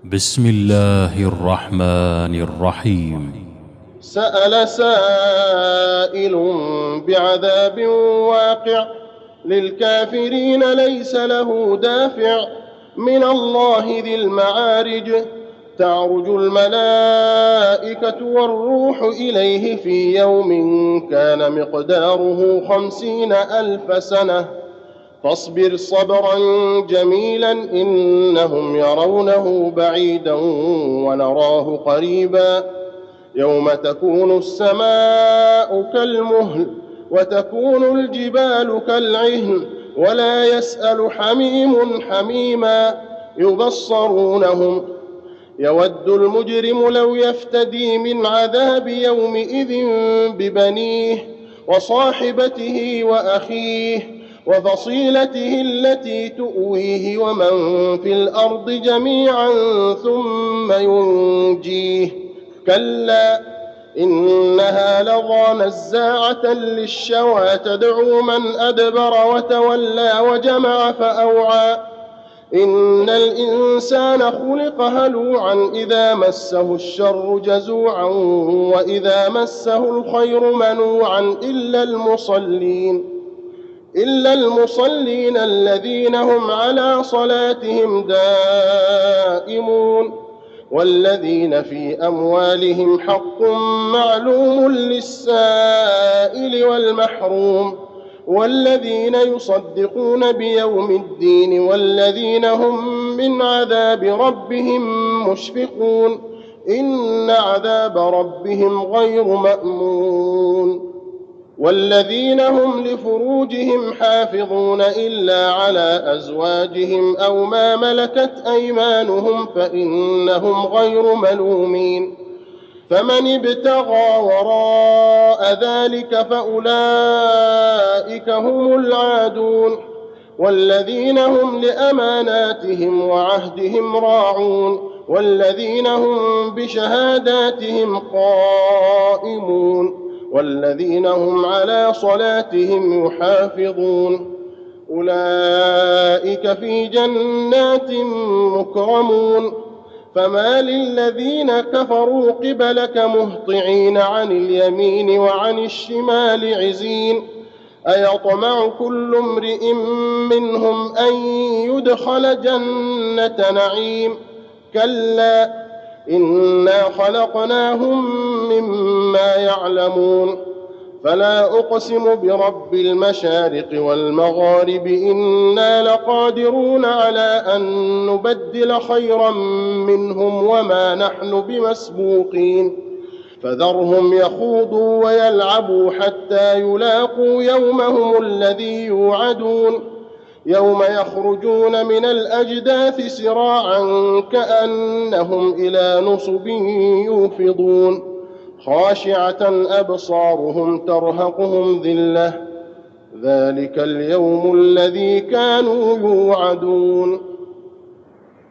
بسم الله الرحمن الرحيم. سأل سائل بعذاب واقع للكافرين ليس له دافع من الله ذي المعارج تعرج الملائكة والروح إليه في يوم كان مقداره 50,000 سنة فاصبر صبرا جميلا إنهم يرونه بعيدا ونراه قريبا يوم تكون السماء كالمهل وتكون الجبال كالعهن ولا يسأل حميم حميما يبصرونهم يود المجرم لو يفتدي من عذاب يومئذ ببنيه وصاحبته وأخيه وفصيلته التي تؤويه ومن في الأرض جميعا ثم ينجيه كلا إنها لظى نزاعة للشوى تدعو من أدبر وتولى وجمع فأوعى إن الإنسان خلق هلوعا إذا مسه الشر جزوعا وإذا مسه الخير منوعا إلا المصلين الذين هم على صلاتهم دائمون والذين في أموالهم حق معلوم للسائل والمحروم والذين يصدقون بيوم الدين والذين هم من عذاب ربهم مشفقون إن عذاب ربهم غير مأمون والذين هم لفروجهم حافظون إلا على أزواجهم أو ما ملكت أيمانهم فإنهم غير ملومين فمن ابتغى وراء ذلك فأولئك هم العادون والذين هم لأماناتهم وعهدهم راعون والذين هم بشهاداتهم قائمون والذين هم على صلاتهم يحافظون أولئك في جنات مكرمون فما للذين كفروا قبلك مهطعين عن اليمين وعن الشمال عزين أيطمع كل امرئ منهم أن يدخل جنة نعيم كلا إنا خلقناهم مما يعلمون فلا أقسم برب المشارق والمغارب إنا لقادرون على أن نبدل خيرا منهم وما نحن بمسبوقين فذرهم يخوضوا ويلعبوا حتى يلاقوا يومهم الذي يوعدون يوم يخرجون من الأجداث سراعا كأنهم إلى نصب يوفضون خاشعة أبصارهم ترهقهم ذلة ذلك اليوم الذي كانوا يوعدون